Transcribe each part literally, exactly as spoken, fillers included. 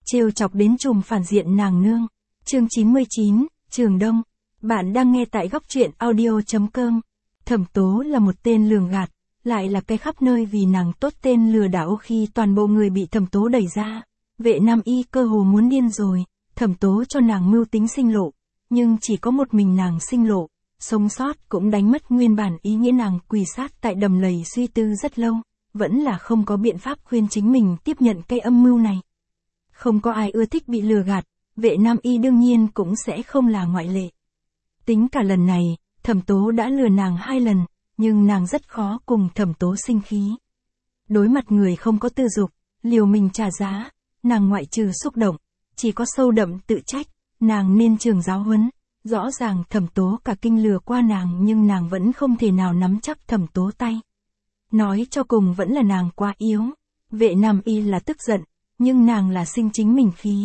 trêu chọc đến trùm phản diện nàng nương. Chương chín mươi chín, Trường Đông. Bạn đang nghe tại góc truyện audio chấm com. Thẩm Tố là một tên lường gạt, lại là cái khắp nơi vì nàng tốt tên lừa đảo. Khi toàn bộ người bị Thẩm Tố đẩy ra, Vệ Nam Y cơ hồ muốn điên rồi. Thẩm Tố cho nàng mưu tính sinh lộ, nhưng chỉ có một mình nàng sinh lộ, sống sót cũng đánh mất nguyên bản ý nghĩa. Nàng quỳ sát tại đầm lầy suy tư rất lâu, vẫn là không có biện pháp khuyên chính mình tiếp nhận cái âm mưu này. Không có ai ưa thích bị lừa gạt, Vệ Nam Y đương nhiên cũng sẽ không là ngoại lệ. Tính cả lần này, Thẩm Tố đã lừa nàng hai lần, nhưng nàng rất khó cùng Thẩm Tố sinh khí. Đối mặt người không có tư dục, liều mình trả giá, nàng ngoại trừ xúc động, chỉ có sâu đậm tự trách. Nàng nên trường giáo huấn. Rõ ràng Thẩm Tố cả kinh lừa qua nàng, nhưng nàng vẫn không thể nào nắm chắc Thẩm Tố tay. Nói cho cùng vẫn là nàng quá yếu. Vệ Nam Y là tức giận, nhưng nàng là sinh chính mình khí.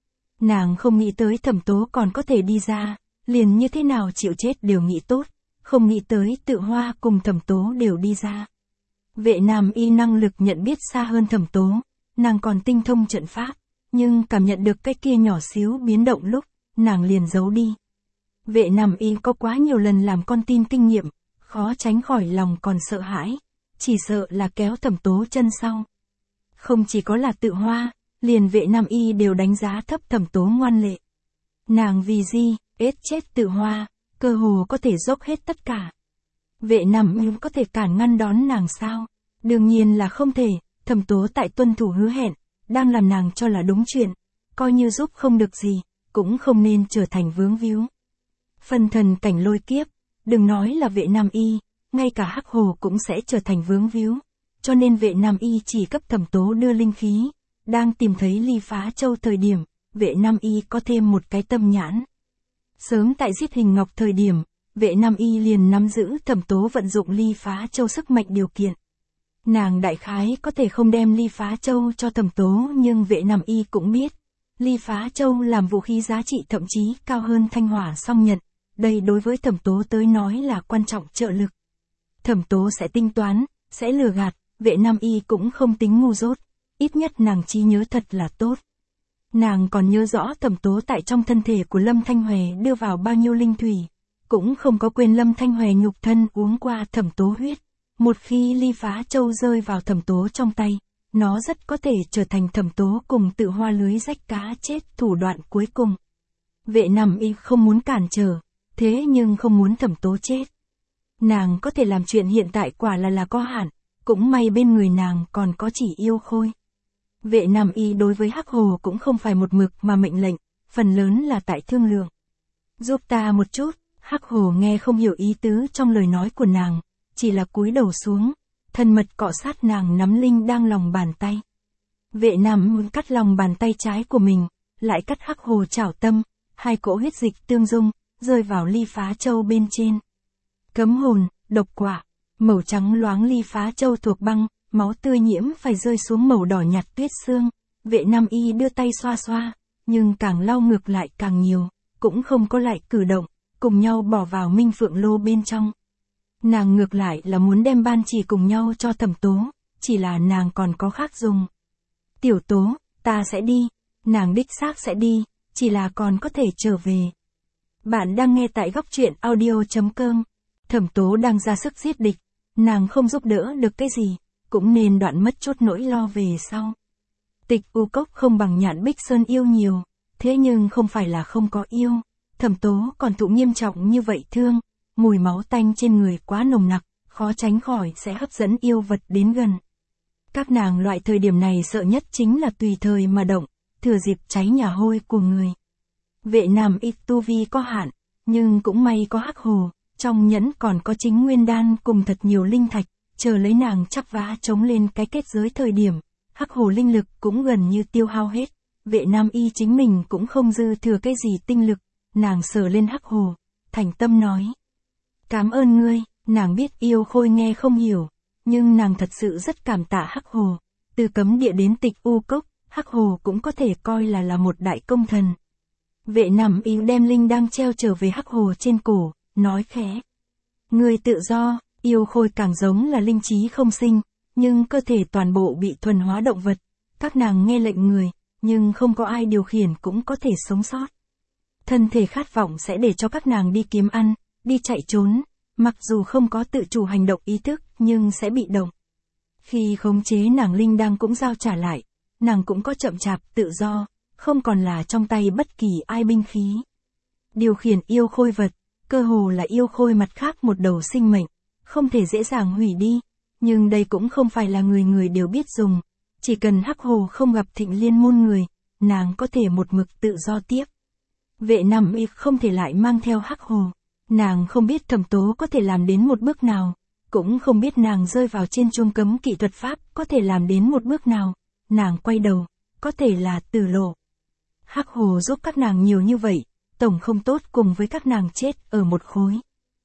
Nàng không nghĩ tới Thẩm Tố còn có thể đi ra, liền như thế nào chịu chết đều nghĩ tốt, không nghĩ tới Tự Hoa cùng Thẩm Tố đều đi ra. Vệ Nam Y năng lực nhận biết xa hơn Thẩm Tố, nàng còn tinh thông trận pháp, nhưng cảm nhận được cái kia nhỏ xíu biến động lúc, nàng liền giấu đi. Vệ Nam Y có quá nhiều lần làm con tin kinh nghiệm, khó tránh khỏi lòng còn sợ hãi, chỉ sợ là kéo Thẩm Tố chân sau. Không chỉ có là Tự Hoa, liền Vệ Nam Y đều đánh giá thấp Thẩm Tố ngoan lệ. Nàng vì gì, ết chết Tự Hoa, cơ hồ có thể dốc hết tất cả. Vệ Nam Y có thể cản ngăn đón nàng sao? Đương nhiên là không thể. Thẩm Tố tại tuân thủ hứa hẹn, đang làm nàng cho là đúng chuyện, coi như giúp không được gì, cũng không nên trở thành vướng víu. Phân thần cảnh lôi kiếp, đừng nói là Vệ Nam Y, ngay cả Hắc Hồ cũng sẽ trở thành vướng víu, cho nên Vệ Nam Y chỉ cấp Thẩm Tố đưa linh khí. Đang tìm thấy Ly Phá Châu thời điểm, Vệ Nam Y có thêm một cái tâm nhãn. Sớm tại giết Hình Ngọc thời điểm, Vệ Nam Y liền nắm giữ Thẩm Tố vận dụng Ly Phá Châu sức mạnh điều kiện. Nàng đại khái có thể không đem Ly Phá Châu cho Thẩm Tố, nhưng Vệ Nam Y cũng biết, Ly Phá Châu làm vũ khí giá trị thậm chí cao hơn Thanh Hỏa Song Nhận, đây đối với Thẩm Tố tới nói là quan trọng trợ lực. Thẩm Tố sẽ tính toán, sẽ lừa gạt, Vệ Nam Y cũng không tính ngu dốt, ít nhất nàng trí nhớ thật là tốt. Nàng còn nhớ rõ Thẩm Tố tại trong thân thể của Lâm Thanh Huệ đưa vào bao nhiêu linh thủy, cũng không có quên Lâm Thanh Huệ nhục thân uống qua Thẩm Tố huyết. Một khi Ly Phá Châu rơi vào Thẩm Tố trong tay, nó rất có thể trở thành Thẩm Tố cùng Tự Hoa lưới rách cá chết thủ đoạn cuối cùng. Vệ Nam Y không muốn cản trở, thế nhưng không muốn Thẩm Tố chết. Nàng có thể làm chuyện hiện tại quả là là có hạn, cũng may bên người nàng còn có Chỉ Yêu Khôi. Vệ Nam Y đối với Hắc Hồ cũng không phải một mực mà mệnh lệnh, phần lớn là tại thương lượng. Giúp ta một chút. Hắc Hồ nghe không hiểu ý tứ trong lời nói của nàng, chỉ là cúi đầu xuống, thân mật cọ sát nàng nắm linh đang lòng bàn tay. Vệ Nam muốn cắt lòng bàn tay trái của mình, lại cắt Hắc Hồ chảo tâm, hai cỗ huyết dịch tương dung, rơi vào Ly Phá Châu bên trên. Cấm hồn, độc quả, màu trắng loáng Ly Phá Châu thuộc băng, máu tươi nhiễm phải rơi xuống màu đỏ nhạt tuyết xương. Vệ Nam Y đưa tay xoa xoa, nhưng càng lau ngược lại càng nhiều, cũng không có lại cử động, cùng nhau bỏ vào Minh Phượng Lô bên trong. Nàng ngược lại là muốn đem ban chỉ cùng nhau cho Thẩm Tố, chỉ là nàng còn có khác dùng. Tiểu Tố, ta sẽ đi, nàng đích xác sẽ đi, chỉ là còn có thể trở về. Bạn đang nghe tại góc truyện audio chấm com. Thẩm Tố đang ra sức giết địch, nàng không giúp đỡ được cái gì, cũng nên đoạn mất chút nỗi lo về sau. Tịch U Cốc không bằng Nhạn Bích Sơn yêu nhiều, thế nhưng không phải là không có yêu. Thẩm Tố còn thụ nghiêm trọng như vậy thương, mùi máu tanh trên người quá nồng nặc, khó tránh khỏi sẽ hấp dẫn yêu vật đến gần. Các nàng loại thời điểm này sợ nhất chính là tùy thời mà động, thừa dịp cháy nhà hôi của người. Vệ Nam Y tu vi có hạn, nhưng cũng may có Hắc Hồ, trong nhẫn còn có Chính Nguyên Đan cùng thật nhiều linh thạch, chờ lấy nàng chắp vá chống lên cái kết giới thời điểm, Hắc Hồ linh lực cũng gần như tiêu hao hết. Vệ Nam Y chính mình cũng không dư thừa cái gì tinh lực, nàng sờ lên Hắc Hồ, thành tâm nói. Cảm ơn ngươi. Nàng biết Yêu Khôi nghe không hiểu, nhưng nàng thật sự rất cảm tạ Hắc Hồ. Từ cấm địa đến Tịch U Cốc, Hắc Hồ cũng có thể coi là là một đại công thần. Vệ Nam Y đem linh đang treo trở về Hắc Hồ trên cổ, nói khẽ. Ngươi tự do. Yêu Khôi càng giống là linh trí không sinh, nhưng cơ thể toàn bộ bị thuần hóa động vật. Các nàng nghe lệnh người, nhưng không có ai điều khiển cũng có thể sống sót. Thân thể khát vọng sẽ để cho các nàng đi kiếm ăn, đi chạy trốn, mặc dù không có tự chủ hành động ý thức nhưng sẽ bị động. Khi khống chế nàng linh đang cũng giao trả lại, nàng cũng có chậm chạp tự do, không còn là trong tay bất kỳ ai binh khí. Điều khiển yêu khôi vật, cơ hồ là yêu khôi mặt khác một đầu sinh mệnh, không thể dễ dàng hủy đi, nhưng đây cũng không phải là người người đều biết dùng, chỉ cần Hắc Hồ không gặp Thịnh Liên môn người, nàng có thể một mực tự do tiếp. Vệ Nam Y không thể lại mang theo Hắc Hồ, nàng không biết Thẩm Tố có thể làm đến một bước nào, cũng không biết nàng rơi vào trên chuông cấm kỵ thuật pháp có thể làm đến một bước nào, nàng quay đầu, có thể là tử lộ. Hắc Hồ giúp các nàng nhiều như vậy, tổng không tốt cùng với các nàng chết ở một khối.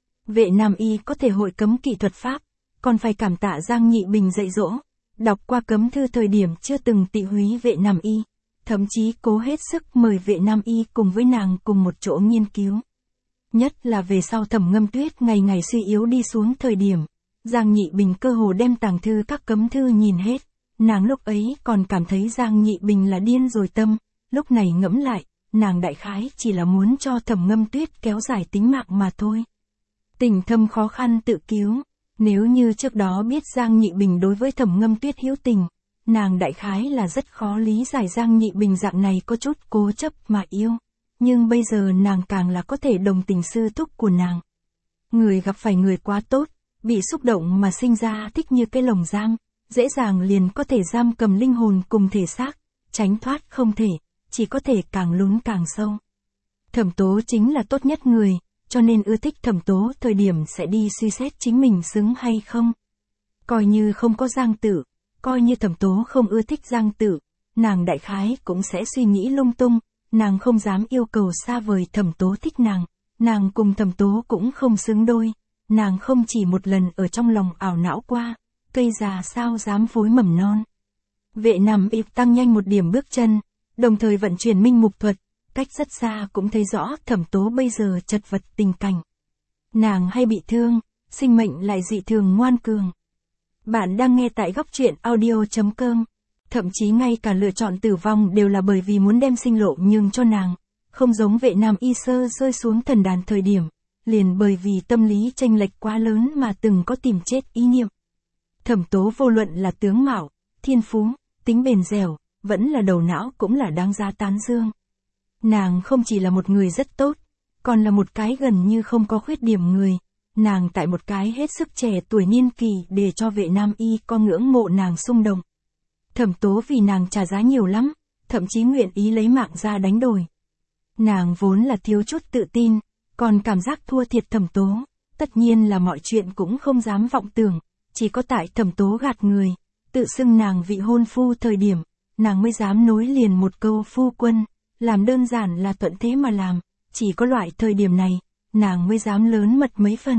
Vệ Nam Y có thể hội cấm kỵ thuật pháp, còn phải cảm tạ Giang Nhị Bình dạy dỗ, đọc qua cấm thư thời điểm chưa từng tị húy Vệ Nam Y, thậm chí cố hết sức mời Vệ Nam Y cùng với nàng cùng một chỗ nghiên cứu. Nhất là về sau Thẩm Ngâm Tuyết ngày ngày suy yếu đi xuống thời điểm, Giang Nhị Bình cơ hồ đem tàng thư các cấm thư nhìn hết, nàng lúc ấy còn cảm thấy Giang Nhị Bình là điên rồi tâm, lúc này ngẫm lại, nàng đại khái chỉ là muốn cho Thẩm Ngâm Tuyết kéo dài tính mạng mà thôi. Tình thâm khó khăn tự cứu, nếu như trước đó biết Giang Nhị Bình đối với Thẩm Ngâm Tuyết hữu tình, nàng đại khái là rất khó lý giải Giang Nhị Bình dạng này có chút cố chấp mà yêu, nhưng bây giờ nàng càng là có thể đồng tình sư thúc của nàng. Người gặp phải người quá tốt, bị xúc động mà sinh ra thích như cái lồng giam, dễ dàng liền có thể giam cầm linh hồn cùng thể xác, tránh thoát không thể, chỉ có thể càng lún càng sâu. Thẩm Tố chính là tốt nhất người, cho nên ưa thích Thẩm Tố thời điểm sẽ đi suy xét chính mình xứng hay không. Coi như không có Giang Tử, coi như Thẩm Tố không ưa thích Giang Tử, nàng đại khái cũng sẽ suy nghĩ lung tung, nàng không dám yêu cầu xa vời Thẩm Tố thích nàng, nàng cùng Thẩm Tố cũng không xứng đôi, nàng không chỉ một lần ở trong lòng ảo não qua, cây già sao dám phối mầm non. Vệ Nam Y tăng nhanh một điểm bước chân, đồng thời vận chuyển minh mục thuật, cách rất xa cũng thấy rõ Thẩm Tố bây giờ chật vật tình cảnh. Nàng hay bị thương, sinh mệnh lại dị thường ngoan cường. Bạn đang nghe tại góc truyện audio chấm com. Thậm chí ngay cả lựa chọn tử vong đều là bởi vì muốn đem sinh lộ nhường cho nàng, không giống Vệ Nam Y sơ rơi xuống thần đàn thời điểm, liền bởi vì tâm lý chênh lệch quá lớn mà từng có tìm chết ý niệm. Thẩm Tố vô luận là tướng mạo, thiên phú, tính bền dẻo, vẫn là đầu não cũng là đáng giá tán dương. Nàng không chỉ là một người rất tốt, còn là một cái gần như không có khuyết điểm người, nàng tại một cái hết sức trẻ tuổi niên kỳ để cho Vệ Nam Y có ngưỡng mộ nàng xung động. Thẩm Tố vì nàng trả giá nhiều lắm, thậm chí nguyện ý lấy mạng ra đánh đổi. Nàng vốn là thiếu chút tự tin, còn cảm giác thua thiệt Thẩm Tố, tất nhiên là mọi chuyện cũng không dám vọng tưởng, chỉ có tại Thẩm Tố gạt người, tự xưng nàng vị hôn phu thời điểm, nàng mới dám nối liền một câu phu quân, làm đơn giản là thuận thế mà làm, chỉ có loại thời điểm này, nàng mới dám lớn mật mấy phần.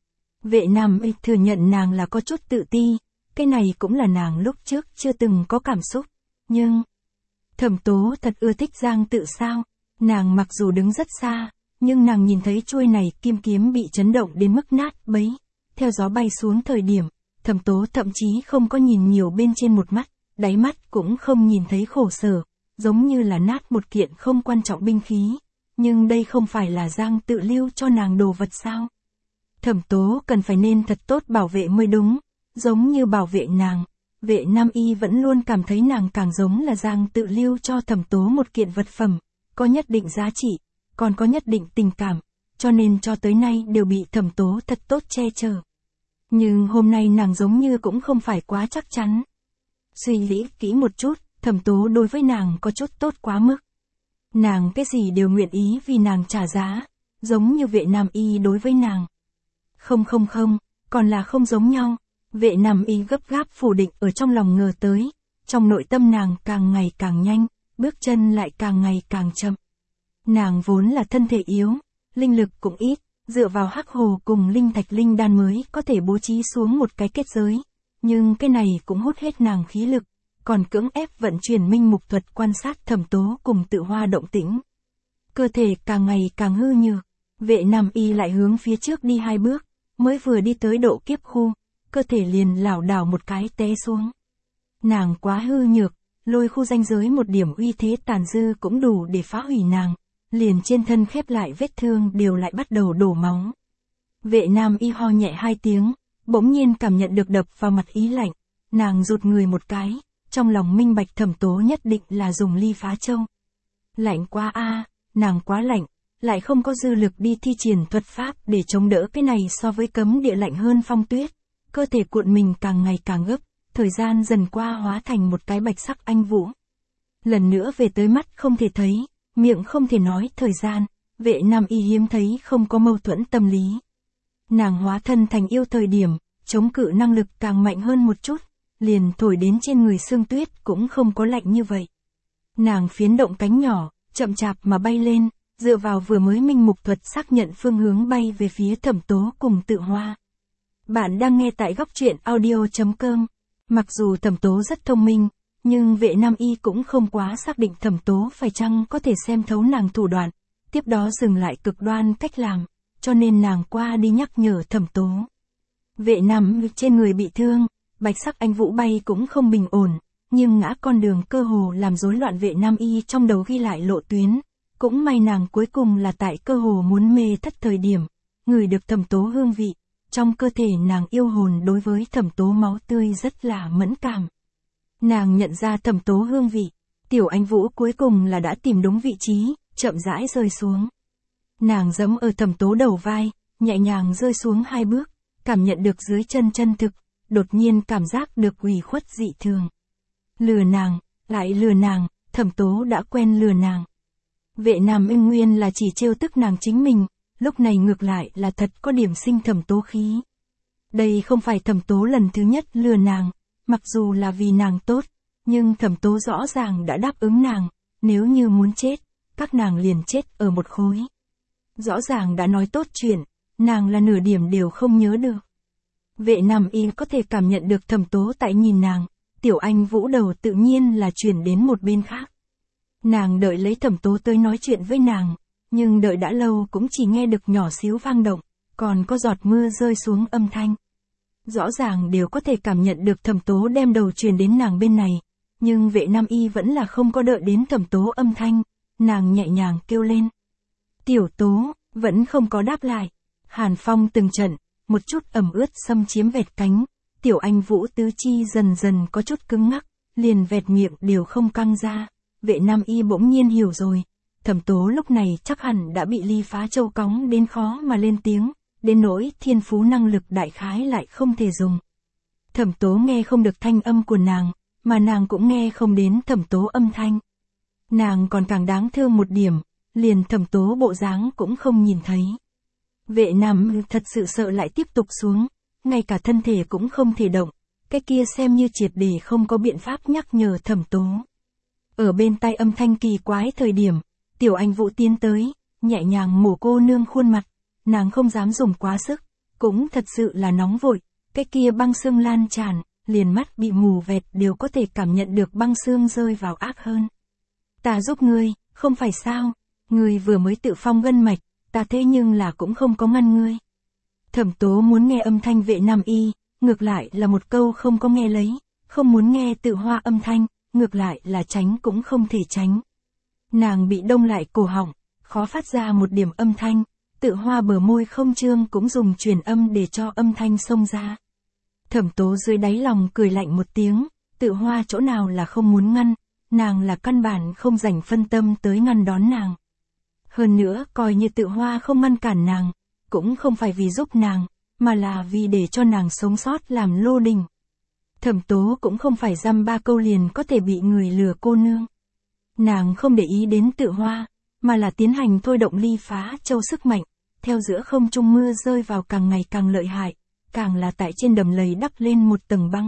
Vệ Nam Y thừa nhận nàng là có chút tự ti, cái này cũng là nàng lúc trước chưa từng có cảm xúc, nhưng Thẩm Tố thật ưa thích Giang Tự sao? Nàng mặc dù đứng rất xa, nhưng nàng nhìn thấy chuôi này kim kiếm bị chấn động đến mức nát bấy, theo gió bay xuống thời điểm, Thẩm Tố thậm chí không có nhìn nhiều bên trên một mắt, đáy mắt cũng không nhìn thấy khổ sở, giống như là nát một kiện không quan trọng binh khí, nhưng đây không phải là Giang Tự lưu cho nàng đồ vật sao? Thẩm Tố cần phải nên thật tốt bảo vệ mới đúng, giống như bảo vệ nàng, Vệ Nam Y vẫn luôn cảm thấy nàng càng giống là Giang Tự lưu cho Thẩm Tố một kiện vật phẩm, có nhất định giá trị, còn có nhất định tình cảm, cho nên cho tới nay đều bị Thẩm Tố thật tốt che chở. Nhưng hôm nay nàng giống như cũng không phải quá chắc chắn. Suy nghĩ kỹ một chút, Thẩm Tố đối với nàng có chút tốt quá mức. Nàng cái gì đều nguyện ý vì nàng trả giá, giống như Vệ Nam Y đối với nàng. Không không không, còn là không giống nhau. Vệ Nam Y gấp gáp phủ định ở trong lòng ngờ tới, trong nội tâm nàng càng ngày càng nhanh, bước chân lại càng ngày càng chậm. Nàng vốn là thân thể yếu, linh lực cũng ít, dựa vào Hắc Hồ cùng linh thạch linh đan mới có thể bố trí xuống một cái kết giới, nhưng cái này cũng hút hết nàng khí lực, còn cưỡng ép vận chuyển minh mục thuật quan sát Thẩm Tố cùng Tự Hoa động tĩnh. Cơ thể càng ngày càng hư nhược, Vệ Nam Y lại hướng phía trước đi hai bước, mới vừa đi tới độ kiếp khu, cơ thể liền lảo đảo một cái té xuống. Nàng quá hư nhược, lôi khu ranh giới một điểm uy thế tàn dư cũng đủ để phá hủy nàng, liền trên thân khép lại vết thương đều lại bắt đầu đổ máu. Vệ nam y ho nhẹ hai tiếng, bỗng nhiên cảm nhận được đập vào mặt ý lạnh, nàng rụt người một cái, trong lòng minh bạch Thẩm Tố nhất định là dùng ly phá châu. Lạnh quá a, nàng quá lạnh, lại không có dư lực đi thi triển thuật pháp để chống đỡ cái này so với cấm địa lạnh hơn phong tuyết, cơ thể cuộn mình càng ngày càng gấp, thời gian dần qua hóa thành một cái bạch sắc anh vũ. Lần nữa về tới mắt không thể thấy, miệng không thể nói thời gian, vệ nam y hiếm thấy không có mâu thuẫn tâm lý. Nàng hóa thân thành yêu thời điểm, chống cự năng lực càng mạnh hơn một chút, liền thổi đến trên người sương tuyết cũng không có lạnh như vậy. Nàng phiến động cánh nhỏ, chậm chạp mà bay lên, dựa vào vừa mới minh mục thuật xác nhận phương hướng bay về phía Thẩm Tố cùng Tự Hoa. Bạn đang nghe tại góc truyện audio chấm com. Mặc dù Thẩm Tố rất thông minh, nhưng vệ nam y cũng không quá xác định Thẩm Tố phải chăng có thể xem thấu nàng thủ đoạn, tiếp đó dừng lại cực đoan cách làm, cho nên nàng qua đi nhắc nhở Thẩm Tố. Vệ nam trên người bị thương, bạch sắc anh vũ bay cũng không bình ổn, nhưng ngã con đường cơ hồ làm rối loạn vệ nam y trong đầu ghi lại lộ tuyến. Cũng may nàng cuối cùng là tại cơ hồ muốn mê thất thời điểm, ngửi được Thẩm Tố hương vị, trong cơ thể nàng yêu hồn đối với Thẩm Tố máu tươi rất là mẫn cảm. Nàng nhận ra Thẩm Tố hương vị, tiểu anh vũ cuối cùng là đã tìm đúng vị trí, chậm rãi rơi xuống. Nàng giẫm ở Thẩm Tố đầu vai, nhẹ nhàng rơi xuống hai bước, cảm nhận được dưới chân chân thực, đột nhiên cảm giác được ủy khuất dị thường. Lừa nàng, lại lừa nàng, Thẩm Tố đã quen lừa nàng. Vệ nam y nguyên là chỉ trêu tức nàng chính mình, lúc này ngược lại là thật có điểm sinh Thẩm Tố khí. Đây không phải Thẩm Tố lần thứ nhất lừa nàng, mặc dù là vì nàng tốt, nhưng Thẩm Tố rõ ràng đã đáp ứng nàng, nếu như muốn chết, các nàng liền chết ở một khối. Rõ ràng đã nói tốt chuyện, nàng là nửa điểm đều không nhớ được. Vệ nam y có thể cảm nhận được Thẩm Tố tại nhìn nàng, tiểu anh vũ đầu tự nhiên là chuyển đến một bên khác. Nàng đợi lấy Thẩm Tố tới nói chuyện với nàng, nhưng đợi đã lâu cũng chỉ nghe được nhỏ xíu vang động, còn có giọt mưa rơi xuống âm thanh. Rõ ràng đều có thể cảm nhận được Thẩm Tố đem đầu truyền đến nàng bên này, nhưng vệ nam y vẫn là không có đợi đến Thẩm Tố âm thanh, nàng nhẹ nhàng kêu lên. Tiểu Tố, vẫn không có đáp lại. Hàn phong từng trận, một chút ẩm ướt xâm chiếm vẹt cánh, tiểu anh vũ tứ chi dần dần có chút cứng ngắc, liền vẹt miệng đều không căng ra. Vệ nam y bỗng nhiên hiểu rồi, Thẩm Tố lúc này chắc hẳn đã bị ly phá châu cóng đến khó mà lên tiếng, đến nỗi thiên phú năng lực đại khái lại không thể dùng. Thẩm Tố nghe không được thanh âm của nàng, mà nàng cũng nghe không đến Thẩm Tố âm thanh. Nàng còn càng đáng thương một điểm, liền Thẩm Tố bộ dáng cũng không nhìn thấy. Vệ nam thật sự sợ lại tiếp tục xuống, ngay cả thân thể cũng không thể động, cái kia xem như triệt để không có biện pháp nhắc nhở Thẩm Tố. Ở bên tai âm thanh kỳ quái thời điểm, tiểu anh vũ tiến tới, nhẹ nhàng mổ cô nương khuôn mặt, nàng không dám dùng quá sức, cũng thật sự là nóng vội, cái kia băng xương lan tràn, liền mắt bị mù vẹt đều có thể cảm nhận được băng xương rơi vào ác hơn. Ta giúp ngươi, không phải sao, ngươi vừa mới tự phong gân mạch, ta thế nhưng là cũng không có ngăn ngươi. Thẩm Tố muốn nghe âm thanh vệ nam y, ngược lại là một câu không có nghe lấy, không muốn nghe Tự Hoa âm thanh, ngược lại là tránh cũng không thể tránh. Nàng bị đông lại cổ họng, khó phát ra một điểm âm thanh, Tự Hoa bờ môi không trương cũng dùng truyền âm để cho âm thanh xông ra. Thẩm Tố dưới đáy lòng cười lạnh một tiếng, Tự Hoa chỗ nào là không muốn ngăn, nàng là căn bản không dành phân tâm tới ngăn đón nàng. Hơn nữa coi như Tự Hoa không ngăn cản nàng, cũng không phải vì giúp nàng, mà là vì để cho nàng sống sót làm lô đình. Thẩm Tố cũng không phải dăm ba câu liền có thể bị người lừa cô nương. Nàng không để ý đến Tự Hoa, mà là tiến hành thôi động ly phá châu sức mạnh, theo giữa không trung mưa rơi vào càng ngày càng lợi hại, càng là tại trên đầm lầy đắp lên một tầng băng.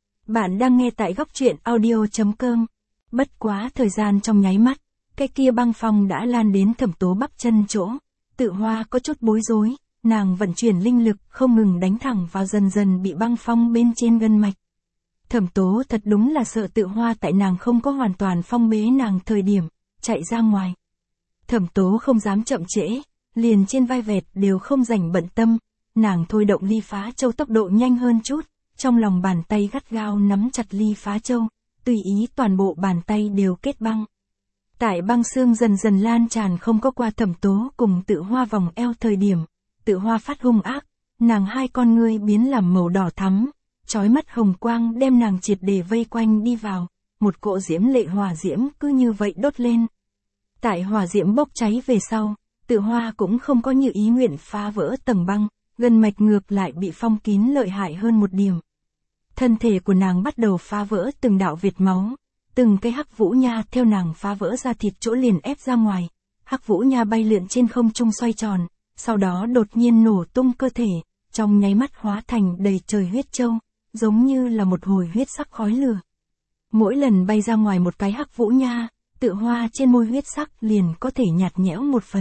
Bạn đang nghe tại góc truyện audio chấm com. Bất quá thời gian trong nháy mắt, cái kia băng phong đã lan đến Thẩm Tố bắp chân chỗ. Tự Hoa có chút bối rối, nàng vận chuyển linh lực không ngừng đánh thẳng vào dần dần bị băng phong bên trên gân mạch. Thẩm Tố thật đúng là sợ Tự Hoa tại nàng không có hoàn toàn phong bế nàng thời điểm, chạy ra ngoài. Thẩm Tố không dám chậm trễ, liền trên vai vẹt đều không rảnh bận tâm, nàng thôi động ly phá châu tốc độ nhanh hơn chút, trong lòng bàn tay gắt gao nắm chặt ly phá châu, tùy ý toàn bộ bàn tay đều kết băng. Tại băng xương dần dần lan tràn không có qua Thẩm Tố cùng Tự Hoa vòng eo thời điểm, Tự Hoa phát hung ác, nàng hai con ngươi biến làm màu đỏ thắm, chói mắt hồng quang đem nàng triệt để vây quanh đi vào, một cỗ diễm lệ hỏa diễm cứ như vậy đốt lên. Tại hỏa diễm bốc cháy về sau, Tự Hoa cũng không có như ý nguyện phá vỡ tầng băng, gân mạch ngược lại bị phong kín lợi hại hơn một điểm. Thân thể của nàng bắt đầu phá vỡ từng đạo vệt máu, từng cái hắc vũ nha theo nàng phá vỡ ra thịt chỗ liền ép ra ngoài, hắc vũ nha bay lượn trên không trung xoay tròn, sau đó đột nhiên nổ tung cơ thể, trong nháy mắt hóa thành đầy trời huyết châu, giống như là một hồi huyết sắc khói lửa. Mỗi lần bay ra ngoài một cái hắc vũ nha, Tự Hoa trên môi huyết sắc liền có thể nhạt nhẽo một phần.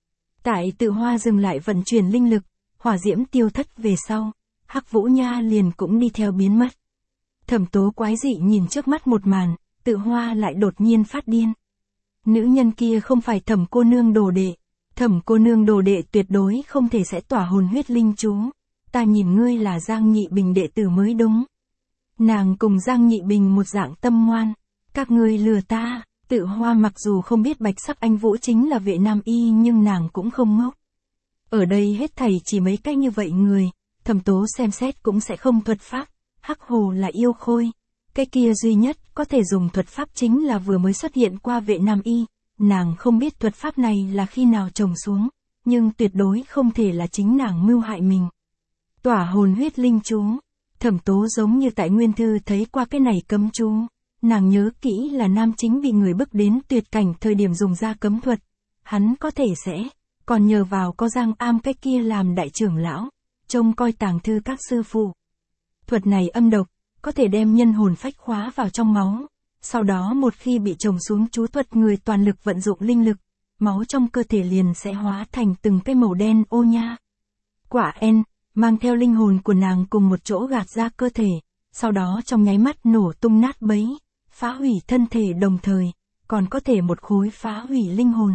Tại Tự Hoa dừng lại vận chuyển linh lực, hỏa diễm tiêu thất về sau, hắc vũ nha liền cũng đi theo biến mất. Thẩm Tố quái dị nhìn trước mắt một màn, Tự Hoa lại đột nhiên phát điên. Nữ nhân kia không phải Thẩm cô nương đồ đệ, Thẩm cô nương đồ đệ tuyệt đối không thể sẽ tỏa hồn huyết linh chú, ta nhìn ngươi là Giang Nhị Bình đệ tử mới đúng. Nàng cùng Giang Nhị Bình một dạng tâm ngoan, các ngươi lừa ta. Tự Hoa mặc dù không biết Bạch Sắc Anh Vũ chính là Vệ Nam Y nhưng nàng cũng không ngốc. Ở đây hết thảy chỉ mấy cách như vậy người, Thẩm Tố xem xét cũng sẽ không thuật pháp, hắc hồ là yêu khôi. Cái kia duy nhất có thể dùng thuật pháp chính là vừa mới xuất hiện qua Vệ Nam Y, nàng không biết thuật pháp này là khi nào trồng xuống, nhưng tuyệt đối không thể là chính nàng mưu hại mình. Tỏa hồn huyết linh chú, Thẩm Tố giống như tại nguyên thư thấy qua cái này cấm chú. Nàng nhớ kỹ là nam chính bị người bức đến tuyệt cảnh thời điểm dùng ra cấm thuật. Hắn có thể sẽ, còn nhờ vào có Giang Am cái kia làm đại trưởng lão, trông coi tàng thư các sư phụ. Thuật này âm độc, có thể đem nhân hồn phách khóa vào trong máu. Sau đó một khi bị trồng xuống chú thuật người toàn lực vận dụng linh lực, máu trong cơ thể liền sẽ hóa thành từng cái màu đen ô nha. Quả en, mang theo linh hồn của nàng cùng một chỗ gạt ra cơ thể, sau đó trong nháy mắt nổ tung nát bấy. Phá hủy thân thể đồng thời, còn có thể một khối phá hủy linh hồn.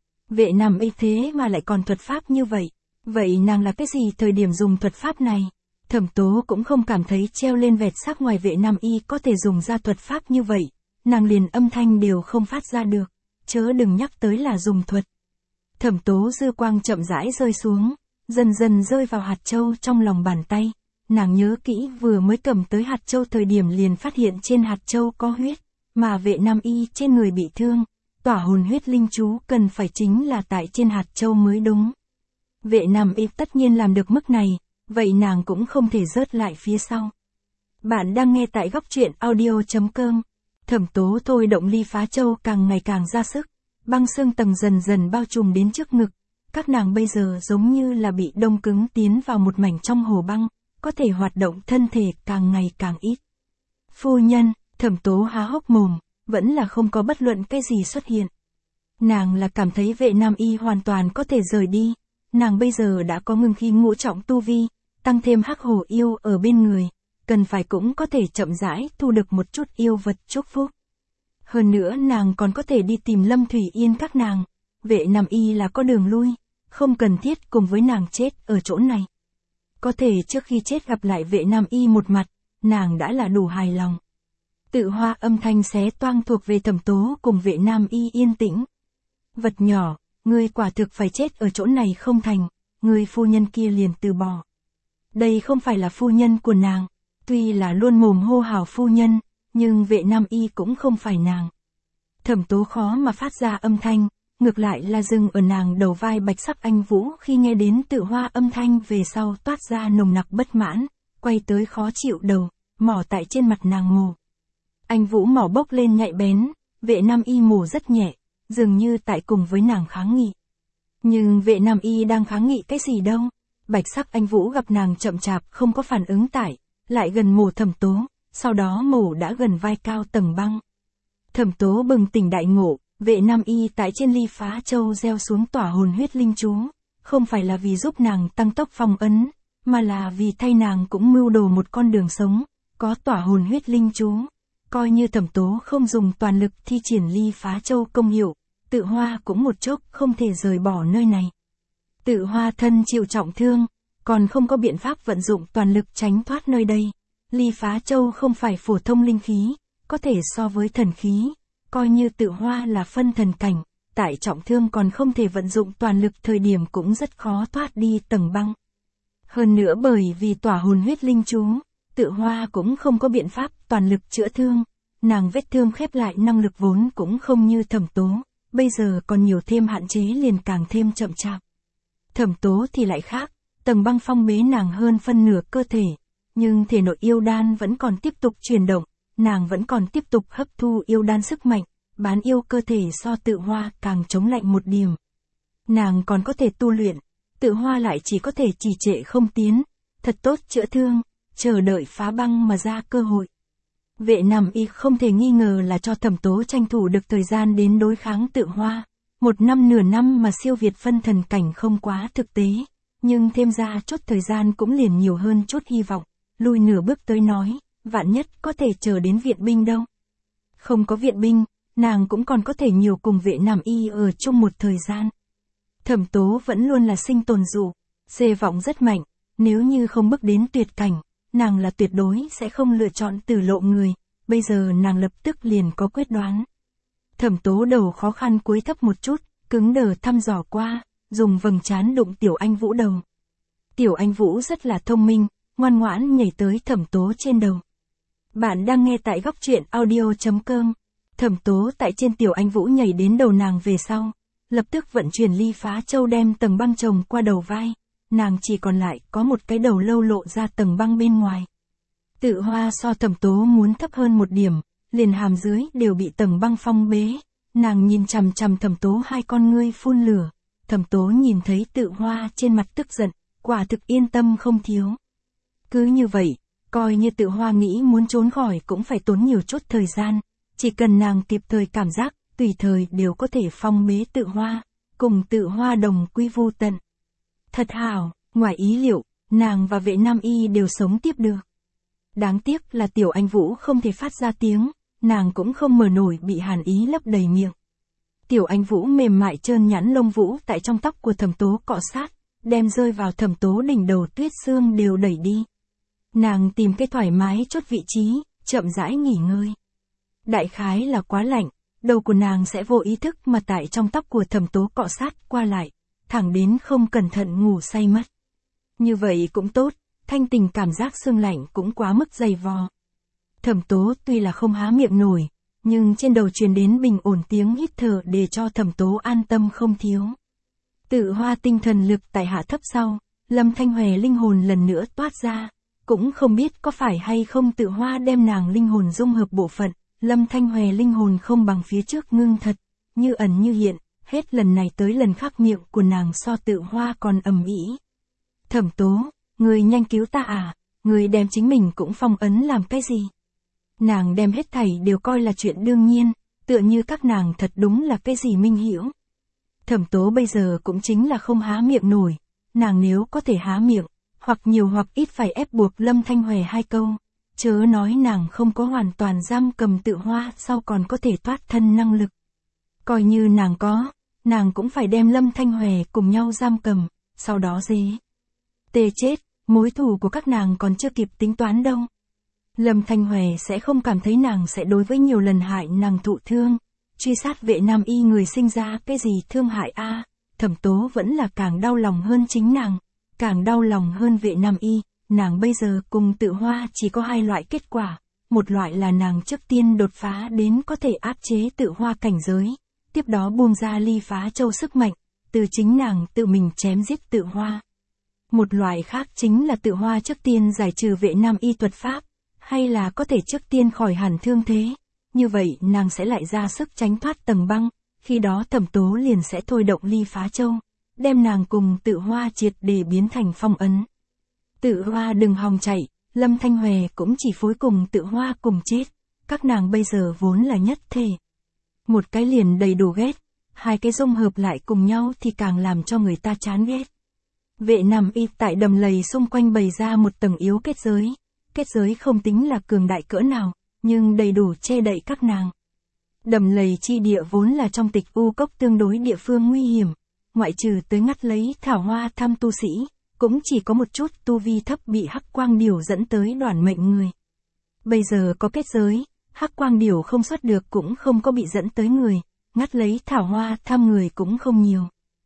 Vệ Nam Y thế mà lại còn thuật pháp như vậy, vậy nàng là cái gì thời điểm dùng thuật pháp này? Thẩm Tố cũng không cảm thấy treo lên vẹt sắc ngoài Vệ Nam Y có thể dùng ra thuật pháp như vậy, nàng liền âm thanh đều không phát ra được, chớ đừng nhắc tới là dùng thuật. Thẩm Tố dư quang chậm rãi rơi xuống, dần dần rơi vào hạt châu trong lòng bàn tay. Nàng nhớ kỹ vừa mới cầm tới hạt châu thời điểm liền phát hiện trên hạt châu có huyết, mà Vệ Nam Y trên người bị thương, tỏa hồn huyết linh chú cần phải chính là tại trên hạt châu mới đúng. Vệ Nam Y tất nhiên làm được mức này, vậy nàng cũng không thể rớt lại phía sau. Bạn đang nghe tại góc truyện audio chấm com. Thẩm Tố thôi động ly phá châu càng ngày càng ra sức, băng xương tầng dần dần bao trùm đến trước ngực, các nàng bây giờ giống như là bị đông cứng tiến vào một mảnh trong hồ băng. Có thể hoạt động thân thể càng ngày càng ít. Phu nhân, Thẩm Tố há hốc mồm, vẫn là không có bất luận cái gì xuất hiện. Nàng là cảm thấy Vệ Nam Y hoàn toàn có thể rời đi, nàng bây giờ đã có ngưng khí ngũ trọng tu vi, tăng thêm hắc hổ yêu ở bên người, cần phải cũng có thể chậm rãi thu được một chút yêu vật chúc phúc. Hơn nữa nàng còn có thể đi tìm Lâm Thủy Yên các nàng, Vệ Nam Y là có đường lui, không cần thiết cùng với nàng chết ở chỗ này. Có thể trước khi chết gặp lại Vệ Nam Y một mặt, nàng đã là đủ hài lòng. Tự Hoa âm thanh xé toang thuộc về Thẩm Tố cùng Vệ Nam Y yên tĩnh. Vật nhỏ, ngươi quả thực phải chết ở chỗ này không thành, ngươi phu nhân kia liền từ bỏ. Đây không phải là phu nhân của nàng, tuy là luôn mồm hô hào phu nhân, nhưng Vệ Nam Y cũng không phải nàng. Thẩm Tố khó mà phát ra âm thanh, ngược lại là dừng ở nàng đầu vai Bạch Sắc Anh Vũ khi nghe đến Tự Hoa âm thanh về sau toát ra nồng nặc bất mãn, quay tới khó chịu đầu, mỏ tại trên mặt nàng mổ. Anh Vũ mỏ bốc lên nhạy bén, Vệ Nam Y mổ rất nhẹ, dường như tại cùng với nàng kháng nghị. Nhưng Vệ Nam Y đang kháng nghị cái gì đâu, Bạch Sắc Anh Vũ gặp nàng chậm chạp không có phản ứng tại, lại gần mổ Thẩm Tố, sau đó mổ đã gần vai cao tầng băng. Thẩm Tố bừng tỉnh đại ngộ. Vệ Nam Y tại trên ly phá châu gieo xuống tỏa hồn huyết linh chú, không phải là vì giúp nàng tăng tốc phong ấn, mà là vì thay nàng cũng mưu đồ một con đường sống, có tỏa hồn huyết linh chú. Coi như Thẩm Tố không dùng toàn lực thi triển ly phá châu công hiệu, Tự Hoa cũng một chốc không thể rời bỏ nơi này. Tự Hoa thân chịu trọng thương, còn không có biện pháp vận dụng toàn lực tránh thoát nơi đây. Ly phá châu không phải phổ thông linh khí, có thể so với thần khí, coi như Tự Hoa là phân thần cảnh, tại trọng thương còn không thể vận dụng toàn lực thời điểm cũng rất khó thoát đi tầng băng. Hơn nữa bởi vì tỏa hồn huyết linh chú, Tự Hoa cũng không có biện pháp toàn lực chữa thương, nàng vết thương khép lại năng lực vốn cũng không như Thẩm Tố, bây giờ còn nhiều thêm hạn chế liền càng thêm chậm chạp. Thẩm Tố thì lại khác, tầng băng phong bế nàng hơn phân nửa cơ thể, nhưng thể nội yêu đan vẫn còn tiếp tục chuyển động, nàng vẫn còn tiếp tục hấp thu yêu đan sức mạnh, bán yêu cơ thể so Tự Hoa càng chống lạnh một điểm. Nàng còn có thể tu luyện, Tự Hoa lại chỉ có thể trì trệ không tiến, thật tốt chữa thương, chờ đợi phá băng mà ra cơ hội. Vệ Nam Y không thể nghi ngờ là cho Thẩm Tố tranh thủ được thời gian đến đối kháng Tự Hoa, một năm nửa năm mà siêu việt phân thần cảnh không quá thực tế, nhưng thêm ra chút thời gian cũng liền nhiều hơn chút hy vọng, lùi nửa bước tới nói, vạn nhất có thể chờ đến viện binh đâu. Không có viện binh, nàng cũng còn có thể nhiều cùng Vệ Nam Y ở chung một thời gian. Thẩm Tố vẫn luôn là sinh tồn dụ, xê vọng rất mạnh, nếu như không bước đến tuyệt cảnh, nàng là tuyệt đối sẽ không lựa chọn tử lộ người, bây giờ nàng lập tức liền có quyết đoán. Thẩm Tố đầu khó khăn cúi thấp một chút, cứng đờ thăm dò qua, dùng vầng trán đụng Tiểu Anh Vũ đầu. Tiểu Anh Vũ rất là thông minh, ngoan ngoãn nhảy tới Thẩm Tố trên đầu. Bạn đang nghe tại góc truyện audio chấm com. Thẩm Tố tại trên Tiểu Anh Vũ nhảy đến đầu nàng về sau, lập tức vận chuyển ly phá châu đem tầng băng chồng qua đầu vai, nàng chỉ còn lại có một cái đầu lâu lộ ra tầng băng bên ngoài. Tự Hoa so Thẩm Tố muốn thấp hơn một điểm, liền hàm dưới đều bị tầng băng phong bế, nàng nhìn chằm chằm Thẩm Tố hai con ngươi phun lửa, Thẩm Tố nhìn thấy Tự Hoa trên mặt tức giận, quả thực yên tâm không thiếu. Cứ như vậy, coi như Tự Hoa nghĩ muốn trốn khỏi cũng phải tốn nhiều chút thời gian, chỉ cần nàng kịp thời cảm giác, tùy thời đều có thể phong bế Tự Hoa, cùng Tự Hoa đồng quy vu tận. Thật hảo, ngoài ý liệu, nàng và Vệ Nam Y đều sống tiếp được. Đáng tiếc là Tiểu Anh Vũ không thể phát ra tiếng, nàng cũng không mở nổi bị hàn ý lấp đầy miệng. Tiểu Anh Vũ mềm mại trơn nhẵn lông vũ tại trong tóc của Thẩm Tố cọ sát, đem rơi vào Thẩm Tố đỉnh đầu tuyết sương đều đẩy đi. Nàng tìm cái thoải mái chốt vị trí, chậm rãi nghỉ ngơi. Đại khái là quá lạnh, đầu của nàng sẽ vô ý thức mà tại trong tóc của Thẩm Tố cọ sát qua lại, thẳng đến không cẩn thận ngủ say mất. Như vậy cũng tốt, thanh tình cảm giác sương lạnh cũng quá mức dày vò. Thẩm Tố tuy là không há miệng nổi, nhưng trên đầu truyền đến bình ổn tiếng hít thở để cho Thẩm Tố an tâm không thiếu. Tự Hoa tinh thần lực tại hạ thấp sau, Lâm Thanh Hòe linh hồn lần nữa toát ra, cũng không biết có phải hay không Tự Hoa đem nàng linh hồn dung hợp bộ phận, Lâm Thanh Hòe linh hồn không bằng phía trước ngưng thật, như ẩn như hiện, hết lần này tới lần khác miệng của nàng so Tự Hoa còn ầm ĩ. Thẩm Tố, người nhanh cứu ta à, người đem chính mình cũng phong ấn làm cái gì? Nàng đem hết thảy đều coi là chuyện đương nhiên, tựa như các nàng thật đúng là cái gì minh hiểu. Thẩm Tố bây giờ cũng chính là không há miệng nổi, nàng nếu có thể há miệng, hoặc nhiều hoặc ít phải ép buộc Lâm Thanh Hòe hai câu, chớ nói nàng không có hoàn toàn giam cầm Tự Hoa sau còn có thể thoát thân năng lực. Coi như nàng có, nàng cũng phải đem Lâm Thanh Hòe cùng nhau giam cầm, sau đó dế. Tê chết, mối thù của các nàng còn chưa kịp tính toán đâu. Lâm Thanh Hòe sẽ không cảm thấy nàng sẽ đối với nhiều lần hại nàng thụ thương, truy sát Vệ Nam Y người sinh ra cái gì thương hại a, à, Thẩm Tố vẫn là càng đau lòng hơn chính nàng, càng đau lòng hơn Vệ Nam Y, nàng bây giờ cùng Tự Hoa chỉ có hai loại kết quả, một loại là nàng trước tiên đột phá đến có thể áp chế Tự Hoa cảnh giới, tiếp đó buông ra ly phá châu sức mạnh, từ chính nàng tự mình chém giết Tự Hoa. Một loại khác chính là Tự Hoa trước tiên giải trừ Vệ Nam Y thuật pháp, hay là có thể trước tiên khỏi hẳn thương thế, như vậy nàng sẽ lại ra sức tránh thoát tầng băng, khi đó Thẩm Tố liền sẽ thôi động ly phá châu, đem nàng cùng Tự Hoa triệt để biến thành phong ấn. Tự Hoa đừng hòng chạy, Lâm Thanh Hòe cũng chỉ phối cùng Tự Hoa cùng chết, các nàng bây giờ vốn là nhất thể. Một cái liền đầy đủ ghét, hai cái dung hợp lại cùng nhau thì càng làm cho người ta chán ghét. Vệ Nam Y tại đầm lầy xung quanh bày ra một tầng yếu kết giới, kết giới không tính là cường đại cỡ nào, nhưng đầy đủ che đậy các nàng. Đầm lầy chi địa vốn là trong Tịch U Cốc tương đối địa phương nguy hiểm, ngoại trừ tới ngắt lấy thảo hoa tham tu sĩ, cũng chỉ có một chút tu vi thấp bị hắc quang điều dẫn tới đoản mệnh người. Bây giờ có kết giới, Hắc quang điểu không xuất được cũng không có bị dẫn tới người, ngắt lấy thảo hoa tham người cũng không nhiều.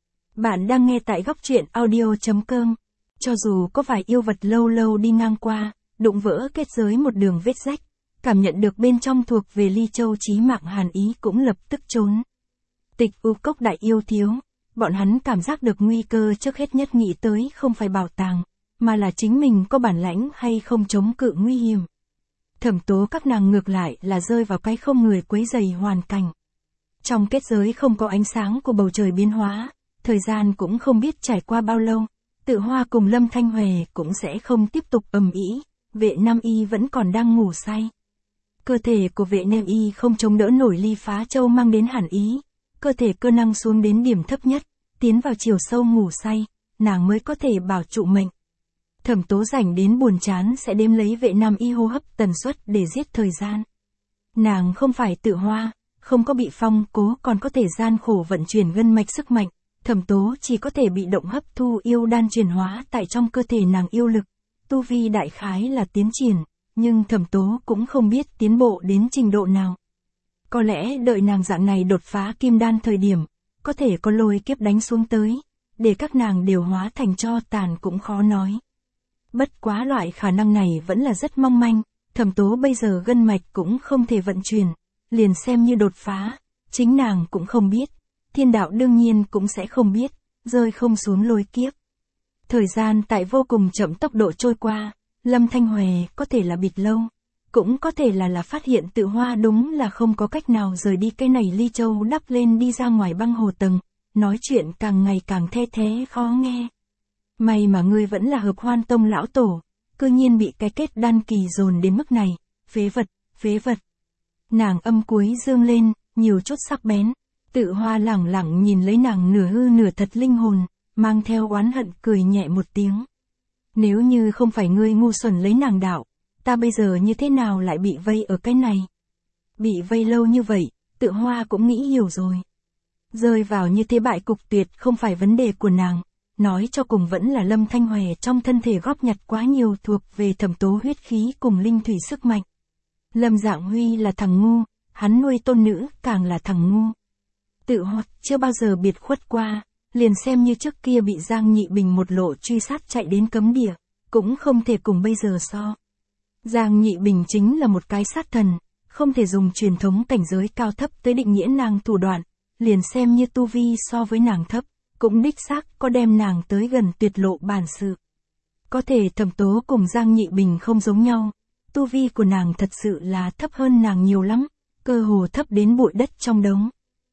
Bạn đang nghe tại góc truyện audio.com. Cho dù có vài yêu vật lâu lâu đi ngang qua, đụng vỡ kết giới một đường vết rách, cảm nhận được bên trong thuộc về ly châu chí mạng hàn ý cũng lập tức trốn. Tịch U Cốc đại yêu thiếu, bọn hắn cảm giác được nguy cơ trước hết nhất nghĩ tới không phải bảo tàng, mà là chính mình có bản lãnh hay không chống cự nguy hiểm. Thẩm Tố các nàng ngược lại là rơi vào cái không người quấy rầy hoàn cảnh. Trong kết giới không có ánh sáng của bầu trời biến hóa, thời gian cũng không biết trải qua bao lâu, Tự Hoa cùng Lâm Thanh Huệ cũng sẽ không tiếp tục ầm ĩ, Vệ Nam Y vẫn còn đang ngủ say. Cơ thể của Vệ Nam Y không chống đỡ nổi ly phá châu mang đến hàn ý, cơ thể cơ năng xuống đến điểm thấp nhất, tiến vào chiều sâu ngủ say, nàng mới có thể bảo trụ mệnh. Thẩm Tố rảnh đến buồn chán sẽ đếm lấy Vệ Nam Y hô hấp tần suất để giết thời gian. Nàng không phải Tự Hoa, không có bị phong cố còn có thể gian khổ vận chuyển gân mạch sức mạnh, Thẩm Tố chỉ có thể bị động hấp thu yêu đan chuyển hóa tại trong cơ thể nàng yêu lực, tu vi đại khái là tiến triển, nhưng Thẩm Tố cũng không biết tiến bộ đến trình độ nào. Có lẽ đợi nàng dạng này đột phá kim đan thời điểm, có thể có lôi kiếp đánh xuống tới, để các nàng đều hóa thành tro tàn cũng khó nói. Bất quá loại khả năng này vẫn là rất mong manh, Thẩm Tố bây giờ gân mạch cũng không thể vận chuyển, liền xem như đột phá, chính nàng cũng không biết, thiên đạo đương nhiên cũng sẽ không biết, rơi không xuống lôi kiếp. Thời gian tại vô cùng chậm tốc độ trôi qua, Lâm Thanh Huệ có thể là bịt lâu, cũng có thể là là phát hiện Tự Hoa đúng là không có cách nào rời đi cái này ly châu đắp lên đi ra ngoài băng hồ tầng, nói chuyện càng ngày càng the thế khó nghe. May mà ngươi vẫn là Hợp Hoan Tông lão tổ, cư nhiên bị cái kết đan kỳ dồn đến mức này, phế vật, phế vật. Nàng âm cuối dương lên, nhiều chút sắc bén, Tự Hoa lẳng lặng nhìn lấy nàng nửa hư nửa thật linh hồn, mang theo oán hận cười nhẹ một tiếng. Nếu như không phải ngươi ngu xuẩn lấy nàng đạo, ta bây giờ như thế nào lại bị vây ở cái này? Bị vây lâu như vậy, Tự Hoa cũng nghĩ hiểu rồi. Rơi vào như thế bại cục tuyệt không phải vấn đề của nàng, nói cho cùng vẫn là Lâm Thanh Huệ trong thân thể góp nhặt quá nhiều thuộc về Thẩm Tố huyết khí cùng linh thủy sức mạnh. Lâm Dạng Huy là thằng ngu, hắn nuôi tôn nữ càng là thằng ngu. Tự Hoa chưa bao giờ biệt khuất qua, liền xem như trước kia bị Giang Nhị Bình một lộ truy sát chạy đến cấm địa, cũng không thể cùng bây giờ so. Giang Nhị Bình chính là một cái sát thần, không thể dùng truyền thống cảnh giới cao thấp tới định nghĩa nàng thủ đoạn, liền xem như tu vi so với nàng thấp, cũng đích xác có đem nàng tới gần tuyệt lộ bản sự. Có thể Thẩm Tố cùng Giang Nhị Bình không giống nhau, tu vi của nàng thật sự là thấp hơn nàng nhiều lắm, cơ hồ thấp đến bụi đất trong đống.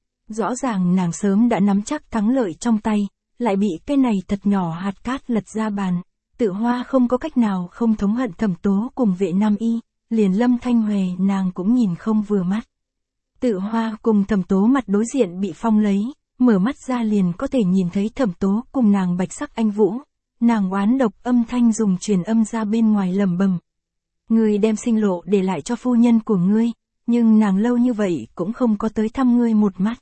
Rõ ràng nàng sớm đã nắm chắc thắng lợi trong tay, lại bị cái này thật nhỏ hạt cát lật ra bàn. Tự Hoa không có cách nào không thống hận Thẩm Tố cùng Vệ Nam Y, liền Lâm Thanh Huệ nàng cũng nhìn không vừa mắt. Tự Hoa cùng Thẩm Tố mặt đối diện bị phong lấy, mở mắt ra liền có thể nhìn thấy Thẩm Tố cùng nàng bạch sắc anh vũ, nàng oán độc âm thanh dùng truyền âm ra bên ngoài lẩm bẩm. Ngươi đem sinh lộ để lại cho phu nhân của ngươi, nhưng nàng lâu như vậy cũng không có tới thăm ngươi một mắt.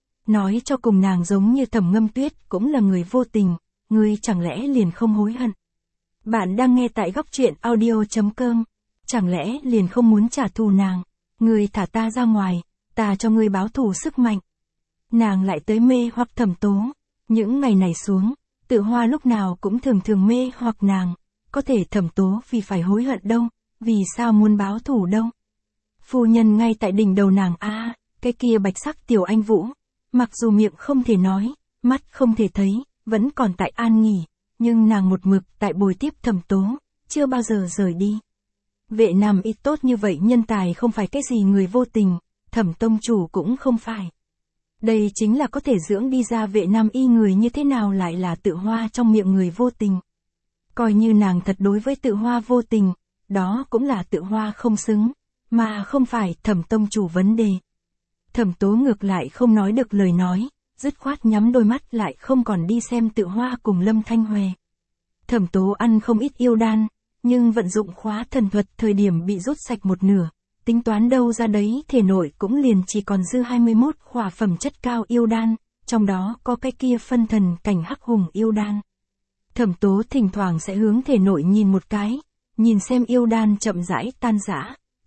Nói cho cùng nàng giống như Thẩm Ngâm Tuyết cũng là người vô tình, ngươi chẳng lẽ liền không hối hận? Bạn đang nghe tại góc truyện audio.com, chẳng lẽ liền không muốn trả thù nàng? Ngươi thả ta ra ngoài, ta cho ngươi báo thù sức mạnh. Nàng lại tới mê hoặc Thẩm Tố, những ngày này xuống, Tự Hoa lúc nào cũng thường thường mê hoặc nàng, có thể Thẩm Tố vì phải hối hận đâu, vì sao muốn báo thù đâu? Phu nhân ngay tại đỉnh đầu nàng a, à, cái kia bạch sắc tiểu anh vũ, mặc dù miệng không thể nói, mắt không thể thấy, vẫn còn tại an nghỉ, nhưng nàng một mực tại bồi tiếp Thẩm Tố, chưa bao giờ rời đi. Vệ Nam Y tốt như vậy nhân tài không phải cái gì người vô tình, Thẩm tông chủ cũng không phải. Đây chính là có thể dưỡng đi ra Vệ Nam Y người như thế nào lại là Tự Hoa trong miệng người vô tình. Coi như nàng thật đối với Tự Hoa vô tình, đó cũng là Tự Hoa không xứng, mà không phải Thẩm tông chủ vấn đề. Thẩm Tố ngược lại không nói được lời nói, dứt khoát nhắm đôi mắt lại không còn đi xem Tự Hoa cùng Lâm Thanh Huệ. Thẩm Tố ăn không ít yêu đan, nhưng vận dụng khóa thần thuật thời điểm bị rút sạch một nửa, tính toán đâu ra đấy thể nội cũng liền chỉ còn dư hai mươi mốt khỏa phẩm chất cao yêu đan, trong đó có cái kia phân thần cảnh hắc hùng yêu đan. Thẩm Tố thỉnh thoảng sẽ hướng thể nội nhìn một cái, nhìn xem yêu đan chậm rãi tan rã,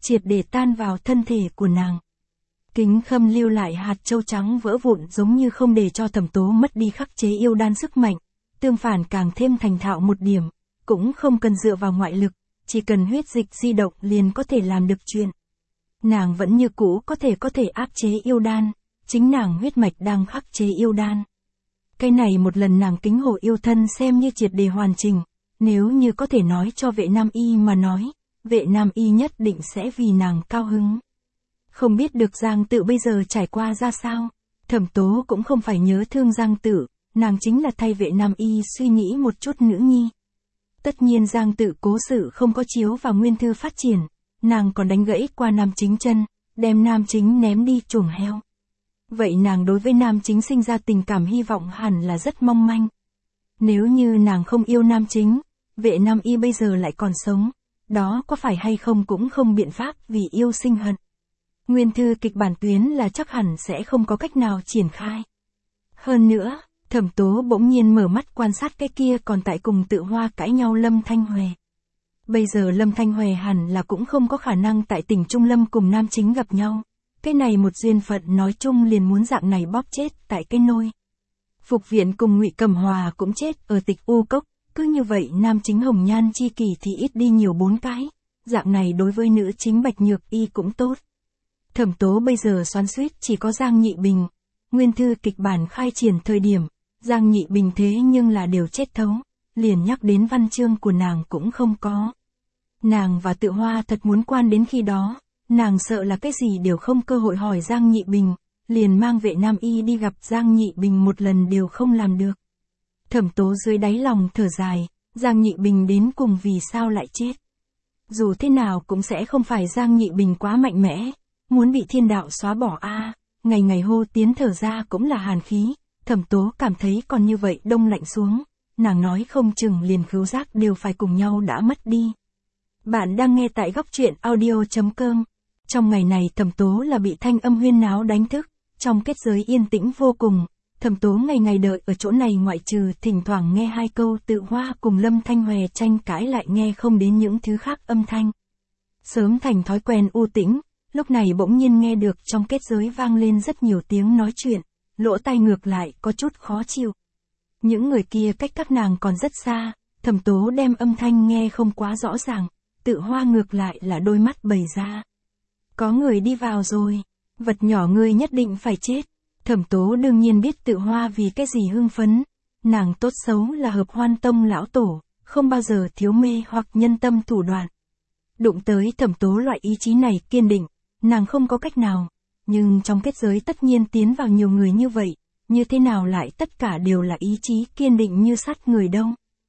triệt để tan vào thân thể của nàng. Kính Khâm lưu lại hạt châu trắng vỡ vụn giống như không để cho Thẩm Tố mất đi khắc chế yêu đan sức mạnh, tương phản càng thêm thành thạo một điểm, cũng không cần dựa vào ngoại lực, chỉ cần huyết dịch di động liền có thể làm được chuyện. Nàng vẫn như cũ có thể có thể áp chế yêu đan, chính nàng huyết mạch đang khắc chế yêu đan. Cái này một lần nàng kính hộ yêu thân xem như triệt để hoàn chỉnh, nếu như có thể nói cho Vệ Nam Y mà nói, Vệ Nam Y nhất định sẽ vì nàng cao hứng. Không biết được Giang Tự bây giờ trải qua ra sao, Thẩm Tố cũng không phải nhớ thương Giang Tự, nàng chính là thay Vệ Nam Y suy nghĩ một chút nữ nhi. Tất nhiên Giang Tự cố sự không có chiếu vào nguyên thư phát triển, nàng còn đánh gãy qua Nam Chính chân, đem Nam Chính ném đi chuồng heo. Vậy nàng đối với Nam Chính sinh ra tình cảm hy vọng hẳn là rất mong manh. Nếu như nàng không yêu Nam Chính, Vệ Nam Y bây giờ lại còn sống, đó có phải hay không cũng không biện pháp vì yêu sinh hận. Nguyên thư kịch bản tuyến là chắc hẳn sẽ không có cách nào triển khai. Hơn nữa, Thẩm Tố bỗng nhiên mở mắt quan sát cái kia còn tại cùng Tự Hoa cãi nhau Lâm Thanh Huệ. Bây giờ Lâm Thanh Huệ hẳn là cũng không có khả năng tại tỉnh Trung Lâm cùng Nam Chính gặp nhau. Cái này một duyên phận nói chung liền muốn dạng này bóp chết tại cái nôi. Phục Viện cùng Ngụy Cẩm Hòa cũng chết ở Tịch U Cốc, cứ như vậy Nam Chính hồng nhan chi kỷ thì ít đi nhiều bốn cái. Dạng này đối với nữ chính Bạch Nhược Y cũng tốt. Thẩm Tố bây giờ xoắn xuýt chỉ có Giang Nhị Bình. Nguyên thư kịch bản khai triển thời điểm, Giang Nhị Bình thế nhưng là đều chết thấu, liền nhắc đến văn chương của nàng cũng không có. Nàng và Tự Hoa thật muốn quan đến khi đó, nàng sợ là cái gì đều không cơ hội hỏi Giang Nhị Bình, liền mang Vệ Nam Y đi gặp Giang Nhị Bình một lần đều không làm được. Thẩm Tố dưới đáy lòng thở dài, Giang Nhị Bình đến cùng vì sao lại chết. Dù thế nào cũng sẽ không phải Giang Nhị Bình quá mạnh mẽ, muốn bị thiên đạo xóa bỏ a à, ngày ngày hô tiến thở ra cũng là hàn khí, Thẩm Tố cảm thấy còn như vậy đông lạnh xuống, nàng nói không chừng liền khứu giác đều phải cùng nhau đã mất đi. Bạn đang nghe tại góc truyện audio chấm com. Trong ngày này Thẩm Tố là bị thanh âm huyên náo đánh thức, trong kết giới yên tĩnh vô cùng, Thẩm Tố ngày ngày đợi ở chỗ này ngoại trừ thỉnh thoảng nghe hai câu Tự Hoa cùng Lâm Thanh Huệ tranh cãi lại nghe không đến những thứ khác âm thanh. Sớm thành thói quen u tĩnh, lúc này bỗng nhiên nghe được trong kết giới vang lên rất nhiều tiếng nói chuyện, lỗ tai ngược lại có chút khó chịu. Những người kia cách các nàng còn rất xa, Thẩm Tố đem âm thanh nghe không quá rõ ràng, Tự Hoa ngược lại là đôi mắt bày ra. Có người đi vào rồi, vật nhỏ ngươi nhất định phải chết. Thẩm Tố đương nhiên biết Tự Hoa vì cái gì hưng phấn, nàng tốt xấu là Hợp Hoan Tông lão tổ, không bao giờ thiếu mê hoặc nhân tâm thủ đoạn. Đụng tới Thẩm Tố loại ý chí này kiên định, nàng không có cách nào, nhưng trong kết giới tất nhiên tiến vào nhiều người như vậy, như thế nào lại tất cả đều là ý chí kiên định như sắt người đâu.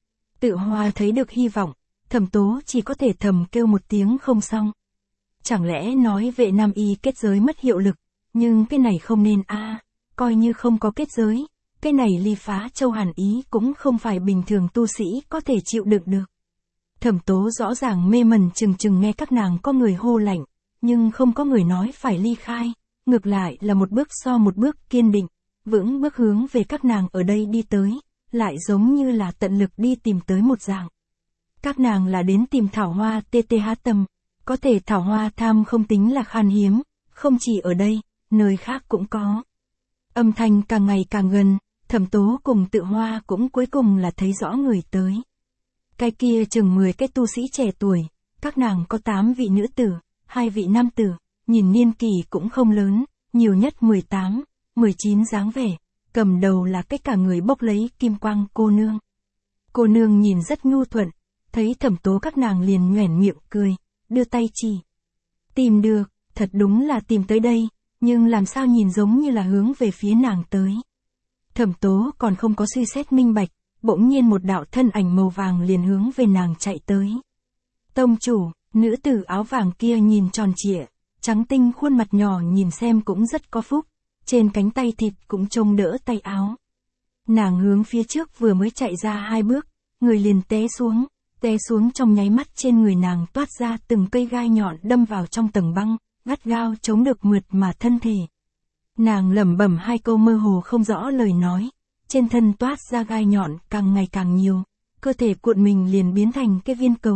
Tự Hoa thấy được hy vọng, Thẩm Tố chỉ có thể thầm kêu một tiếng không xong. Chẳng lẽ nói Vệ Nam Y kết giới mất hiệu lực, nhưng cái này không nên a à, coi như không có kết giới, cái này ly phá châu hàn ý cũng không phải bình thường tu sĩ có thể chịu đựng được. Thẩm Tố rõ ràng mê mẩn chừng chừng nghe các nàng có người hô lạnh, nhưng không có người nói phải ly khai, ngược lại là một bước so một bước kiên định, vững bước hướng về các nàng ở đây đi tới, lại giống như là tận lực đi tìm tới một dạng. Các nàng là đến tìm thảo hoa tê tê há tầm, có thể thảo hoa tham không tính là khan hiếm, không chỉ ở đây, nơi khác cũng có. Âm thanh càng ngày càng gần, Thẩm Tố cùng Tự Hoa cũng cuối cùng là thấy rõ người tới. Cái kia chừng mười cái tu sĩ trẻ tuổi, các nàng có tám vị nữ tử, hai vị nam tử, nhìn niên kỳ cũng không lớn, nhiều nhất mười tám, mười chín dáng vẻ, cầm đầu là cái cả người bốc lấy kim quang cô nương. Cô nương nhìn rất nhu thuận, thấy Thẩm Tố các nàng liền nhoẻn miệng cười, đưa tay chỉ. Tìm được, thật đúng là tìm tới đây, nhưng làm sao nhìn giống như là hướng về phía nàng tới. Thẩm Tố còn không có suy xét minh bạch, bỗng nhiên một đạo thân ảnh màu vàng liền hướng về nàng chạy tới. Tông chủ, nữ tử áo vàng kia nhìn tròn trịa, trắng tinh khuôn mặt nhỏ nhìn xem cũng rất có phúc, trên cánh tay thịt cũng trông đỡ tay áo. Nàng hướng phía trước vừa mới chạy ra hai bước, người liền té xuống, té xuống trong nháy mắt trên người nàng toát ra từng cây gai nhọn đâm vào trong tầng băng, gắt gao chống được mượt mà thân thể. Nàng lẩm bẩm hai câu mơ hồ không rõ lời nói, trên thân toát ra gai nhọn càng ngày càng nhiều, cơ thể cuộn mình liền biến thành cái viên cầu,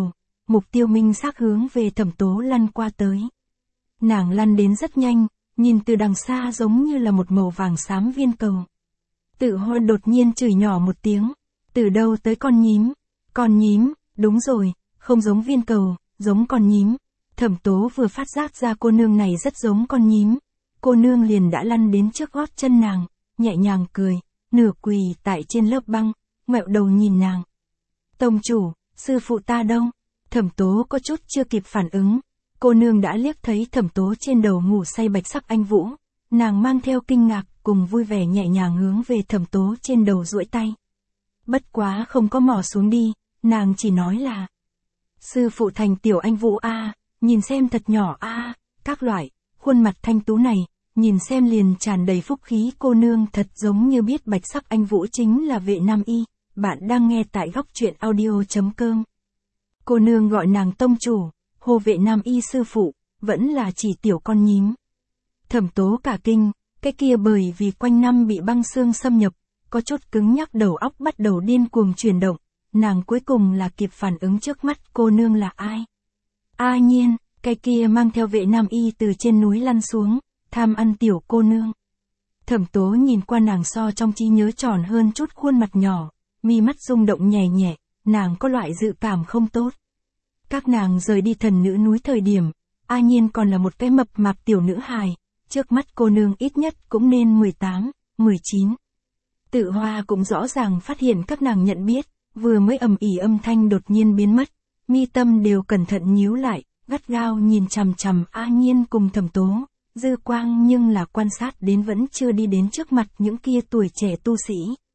mục tiêu minh xác hướng về Thẩm Tố lăn qua tới. Nàng lăn đến rất nhanh, nhìn từ đằng xa giống như là một màu vàng xám viên cầu. Tự Hoa đột nhiên chửi nhỏ một tiếng, từ đâu tới con nhím, con nhím, đúng rồi, không giống viên cầu, giống con nhím. Thẩm Tố vừa phát giác ra cô nương này rất giống con nhím, cô nương liền đã lăn đến trước gót chân nàng, nhẹ nhàng cười, nửa quỳ tại trên lớp băng, ngoẹo đầu nhìn nàng. Tông chủ, sư phụ ta đâu? Thẩm Tố có chút chưa kịp phản ứng, cô nương đã liếc thấy Thẩm Tố trên đầu ngủ say bạch sắc anh vũ, nàng mang theo kinh ngạc cùng vui vẻ nhẹ nhàng hướng về Thẩm Tố trên đầu duỗi tay. Bất quá không có mò xuống đi, nàng chỉ nói là: sư phụ thành tiểu anh vũ a, nhìn xem thật nhỏ a, các loại, khuôn mặt thanh tú này, nhìn xem liền tràn đầy phúc khí, cô nương thật giống như biết bạch sắc anh vũ chính là Vệ Nam Y. Bạn đang nghe tại góc truyện audio chấm com. Cô nương gọi nàng tông chủ, hô Vệ Nam Y sư phụ, vẫn là chỉ tiểu con nhím. Thẩm Tố cả kinh, cái kia bởi vì quanh năm bị băng xương xâm nhập, có chút cứng nhắc đầu óc bắt đầu điên cuồng chuyển động, nàng cuối cùng là kịp phản ứng trước mắt cô nương là ai. A Nhiên, cái kia mang theo Vệ Nam Y từ trên núi lăn xuống, tham ăn tiểu cô nương. Thẩm Tố nhìn qua nàng so trong trí nhớ tròn hơn chút khuôn mặt nhỏ, mi mắt rung động nhẹ nhẹ, nàng có loại dự cảm không tốt. Các nàng rời đi thần nữ núi thời điểm, A Nhiên còn là một cái mập mạp tiểu nữ hài, trước mắt cô nương ít nhất cũng nên mười tám, mười chín. Tự Hoa cũng rõ ràng phát hiện các nàng nhận biết, vừa mới ầm ỉ âm thanh đột nhiên biến mất, mi tâm đều cẩn thận nhíu lại, gắt gao nhìn chằm chằm A Nhiên cùng Thẩm Tố, dư quang nhưng là quan sát đến vẫn chưa đi đến trước mặt những kia tuổi trẻ tu sĩ.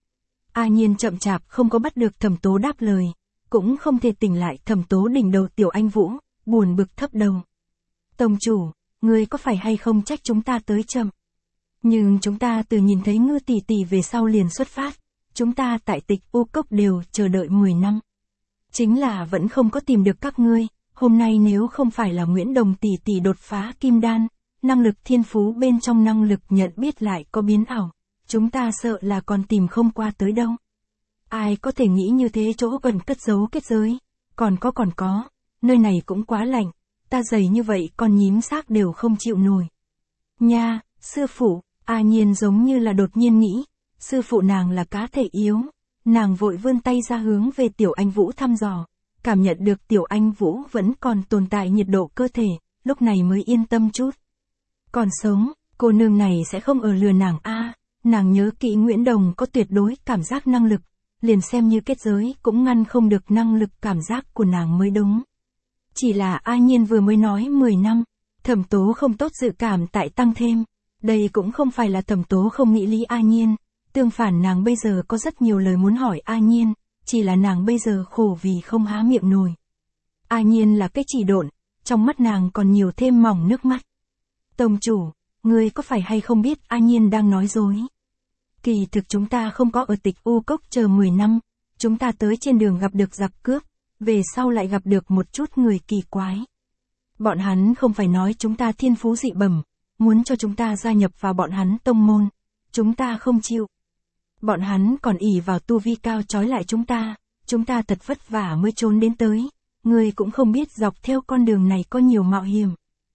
A Nhiên chậm chạp không có bắt được Thẩm Tố đáp lời, cũng không thể tỉnh lại Thẩm Tố đỉnh đầu tiểu anh vũ, buồn bực thấp đầu. Tông chủ, ngươi có phải hay không trách chúng ta tới chậm? Nhưng chúng ta từ nhìn thấy Ngư tỷ tỷ về sau liền xuất phát, chúng ta tại Tịch U Cốc đều chờ đợi mười năm. Chính là vẫn không có tìm được các ngươi, hôm nay nếu không phải là Nguyễn Đồng tỷ tỷ đột phá kim đan, năng lực thiên phú bên trong năng lực nhận biết lại có biến ảo, chúng ta sợ là còn tìm không qua tới đâu. Ai có thể nghĩ như thế, chỗ gần cất giấu kết giới, còn có còn có, nơi này cũng quá lạnh, ta dày như vậy con nhím xác đều không chịu nổi. Nha, sư phụ, A Nhiên giống như là đột nhiên nghĩ, sư phụ nàng là cá thể yếu, nàng vội vươn tay ra hướng về tiểu anh Vũ thăm dò, cảm nhận được tiểu anh Vũ vẫn còn tồn tại nhiệt độ cơ thể, lúc này mới yên tâm chút. Còn sống, cô nương này sẽ không ở lừa nàng a, nàng nhớ kỹ Nguyễn Đồng có tuyệt đối cảm giác năng lực, liền xem như kết giới cũng ngăn không được năng lực cảm giác của nàng mới đúng. Chỉ là A Nhiên vừa mới nói mười năm, Thẩm Tố không tốt dự cảm tại tăng thêm, đây cũng không phải là Thẩm Tố không nghĩ lý A Nhiên, tương phản nàng bây giờ có rất nhiều lời muốn hỏi A Nhiên, chỉ là nàng bây giờ khổ vì không há miệng nổi. A Nhiên là cái chỉ độn, trong mắt nàng còn nhiều thêm mỏng nước mắt. Tông chủ, ngươi có phải hay không biết A Nhiên đang nói dối? Kỳ thực chúng ta không có ở Tịch U Cốc chờ mười năm, chúng ta tới trên đường gặp được giặc cướp, về sau lại gặp được một chút người kỳ quái. Bọn hắn không phải nói chúng ta thiên phú dị bẩm, muốn cho chúng ta gia nhập vào bọn hắn tông môn, chúng ta không chịu. Bọn hắn còn ỷ vào tu vi cao trói lại chúng ta, chúng ta thật vất vả mới trốn đến tới, ngươi cũng không biết dọc theo con đường này có nhiều mạo hiểm.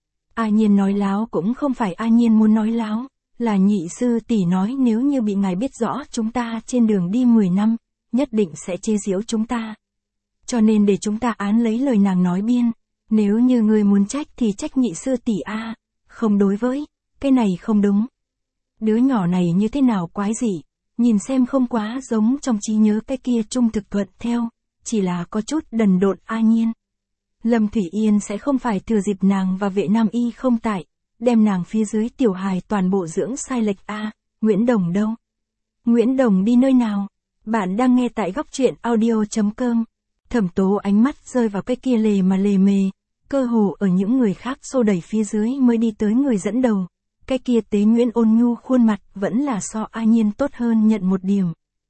A Nhiên nói láo cũng không phải A Nhiên muốn nói láo, là nhị sư tỷ nói nếu như bị ngài biết rõ chúng ta trên đường đi mười năm, nhất định sẽ chê giễu chúng ta. Cho nên để chúng ta án lấy lời nàng nói biên, nếu như ngươi muốn trách thì trách nhị sư tỷ a, không đối với, cái này không đúng. Đứa nhỏ này như thế nào quái dị, nhìn xem không quá giống trong trí nhớ cái kia trung thực thuận theo, chỉ là có chút đần độn. A Nhiên. Lâm Thủy Yên sẽ không phải thừa dịp nàng và Vệ Nam Y không tại, đem nàng phía dưới tiểu hài toàn bộ dưỡng sai lệch a. Nguyễn Đồng đâu? Nguyễn Đồng đi nơi nào? Bạn đang nghe tại góc truyện audio chấm com. Thẩm Tố ánh mắt rơi vào cái kia lề mà lề mề, cơ hồ ở những người khác xô đẩy phía dưới mới đi tới người dẫn đầu. Cái kia tế Nguyễn ôn nhu khuôn mặt vẫn là so A Nhiên tốt hơn nhận một điểm.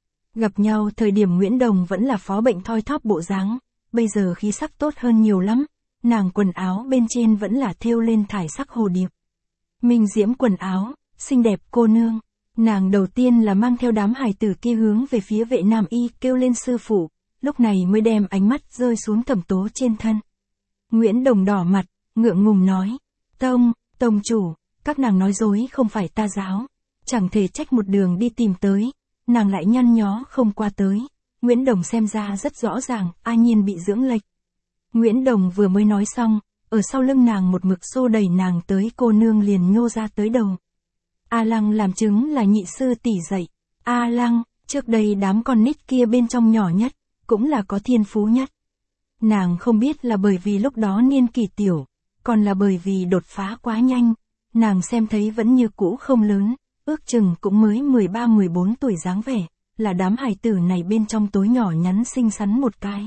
Gặp nhau thời điểm Nguyễn Đồng vẫn là phó bệnh thoi thóp bộ dáng, bây giờ khí sắc tốt hơn nhiều lắm, nàng quần áo bên trên vẫn là thêu lên thải sắc hồ điệp. Minh diễm quần áo, xinh đẹp cô nương, nàng đầu tiên là mang theo đám hài tử kia hướng về phía Vệ Nam Y kêu lên sư phụ, lúc này mới đem ánh mắt rơi xuống Thẩm Tố trên thân, Nguyễn Đồng đỏ mặt, ngượng ngùng nói. Tông, tông chủ, các nàng nói dối không phải ta giáo. Chẳng thể trách một đường đi tìm tới, nàng lại nhăn nhó không qua tới. Nguyễn Đồng xem ra rất rõ ràng, A Nhiên bị dưỡng lệch. Nguyễn Đồng vừa mới nói xong, ở sau lưng nàng một mực xô đẩy nàng tới, cô nương liền nhô ra tới đầu. A Lăng làm chứng là nhị sư tỷ dạy. A Lăng, trước đây đám con nít kia bên trong nhỏ nhất, cũng là có thiên phú nhất. Nàng không biết là bởi vì lúc đó niên kỳ tiểu, còn là bởi vì đột phá quá nhanh, nàng xem thấy vẫn như cũ không lớn, ước chừng cũng mới mười ba mười bốn tuổi dáng vẻ, là đám hài tử này bên trong tối nhỏ nhắn xinh xắn một cái.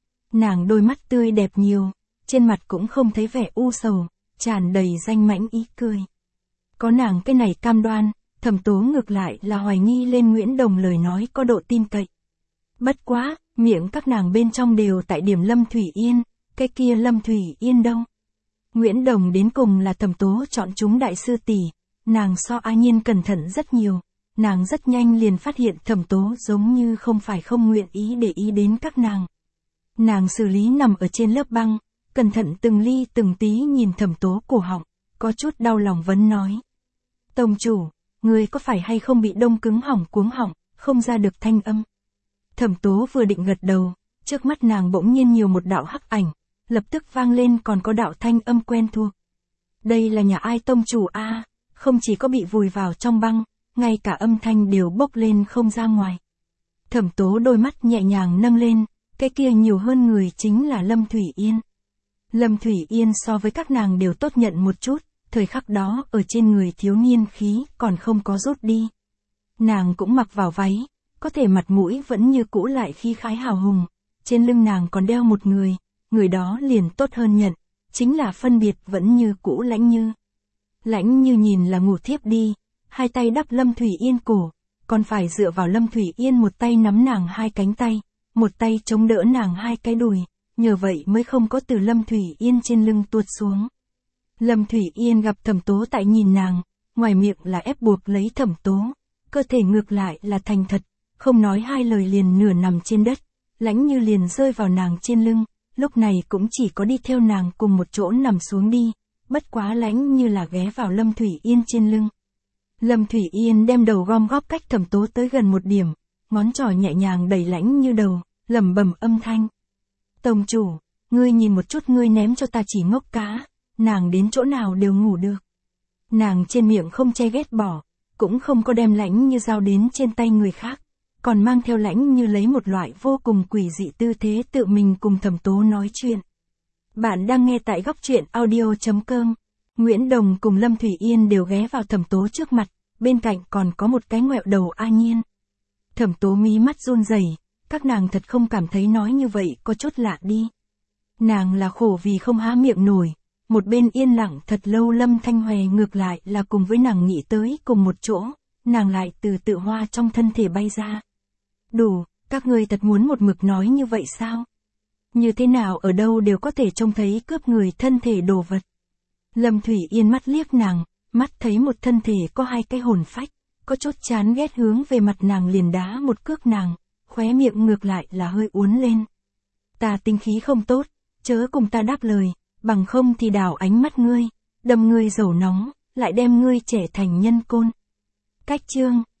Nàng đôi mắt tươi đẹp nhiều, trên mặt cũng không thấy vẻ u sầu, tràn đầy danh mãnh ý cười. Có nàng cái này cam đoan, Thẩm Tố ngược lại là hoài nghi lên Nguyễn Đồng lời nói có độ tin cậy. Bất quá, miệng các nàng bên trong đều tại điểm Lâm Thủy Yên, cái kia Lâm Thủy Yên đâu? Nguyễn Đồng đến cùng là Thẩm Tố chọn chúng đại sư tỷ, nàng so A Nhiên cẩn thận rất nhiều, nàng rất nhanh liền phát hiện Thẩm Tố giống như không phải không nguyện ý để ý đến các nàng. Nàng xử lý nằm ở trên lớp băng, cẩn thận từng ly từng tí nhìn Thẩm Tố cổ họng, có chút đau lòng vấn nói. Tông chủ, người có phải hay không bị đông cứng hỏng cuống họng, không ra được thanh âm? Thẩm Tố vừa định gật đầu, trước mắt nàng bỗng nhiên nhiều một đạo hắc ảnh, lập tức vang lên còn có đạo thanh âm quen thuộc. Đây là nhà ai tông chủ a? À, không chỉ có bị vùi vào trong băng, ngay cả âm thanh đều bốc lên không ra ngoài. Thẩm Tố đôi mắt nhẹ nhàng nâng lên, cái kia nhiều hơn người chính là Lâm Thủy Yên. Lâm Thủy Yên so với các nàng đều tốt nhận một chút, thời khắc đó ở trên người thiếu niên khí còn không có rút đi. Nàng cũng mặc vào váy, có thể mặt mũi vẫn như cũ lại khí khái hào hùng, trên lưng nàng còn đeo một người, người đó liền tốt hơn nhận, chính là phân biệt vẫn như cũ Lãnh Như. Lãnh Như nhìn là ngủ thiếp đi, hai tay đắp Lâm Thủy Yên cổ, còn phải dựa vào Lâm Thủy Yên một tay nắm nàng hai cánh tay, một tay chống đỡ nàng hai cái đùi, nhờ vậy mới không có từ Lâm Thủy Yên trên lưng tuột xuống. Lâm Thủy Yên gặp Thẩm Tố tại nhìn nàng, ngoài miệng là ép buộc lấy Thẩm Tố, cơ thể ngược lại là thành thật, không nói hai lời liền nửa nằm trên đất, Lãnh Như liền rơi vào nàng trên lưng, lúc này cũng chỉ có đi theo nàng cùng một chỗ nằm xuống đi, bất quá Lãnh Như là ghé vào Lâm Thủy Yên trên lưng. Lâm Thủy Yên đem đầu gom góp cách Thẩm Tố tới gần một điểm, ngón trỏ nhẹ nhàng đẩy Lãnh Như đầu, lẩm bẩm âm thanh. Tông chủ, ngươi nhìn một chút ngươi ném cho ta chỉ ngốc cá, nàng đến chỗ nào đều ngủ được. Nàng trên miệng không che ghét bỏ, cũng không có đem Lãnh Như giao đến trên tay người khác, còn mang theo Lãnh Như lấy một loại vô cùng quỷ dị tư thế tự mình cùng Thẩm Tố nói chuyện. Bạn đang nghe tại góc truyện audio chấm com. Nguyễn Đồng cùng Lâm Thủy Yên đều ghé vào Thẩm Tố trước mặt, bên cạnh còn có một cái ngoẹo đầu A Nhiên. Thẩm Tố mí mắt run rẩy, các nàng thật không cảm thấy nói như vậy có chút lạ đi. Nàng là khổ vì không há miệng nổi, một bên yên lặng thật lâu Lâm Thanh Huệ ngược lại là cùng với nàng nghĩ tới cùng một chỗ, nàng lại từ tự hoa trong thân thể bay ra. Đủ, các ngươi thật muốn một mực nói như vậy sao? Như thế nào ở đâu đều có thể trông thấy cướp người thân thể đồ vật. Lâm Thủy Yên mắt liếc nàng, mắt thấy một thân thể có hai cái hồn phách, có chút chán ghét hướng về mặt nàng liền đá một cước nàng, khóe miệng ngược lại là hơi uốn lên. Ta tinh khí không tốt, chớ cùng ta đáp lời, bằng không thì đảo ánh mắt ngươi, đâm ngươi dầu nóng, lại đem ngươi trẻ thành nhân côn. Cách chương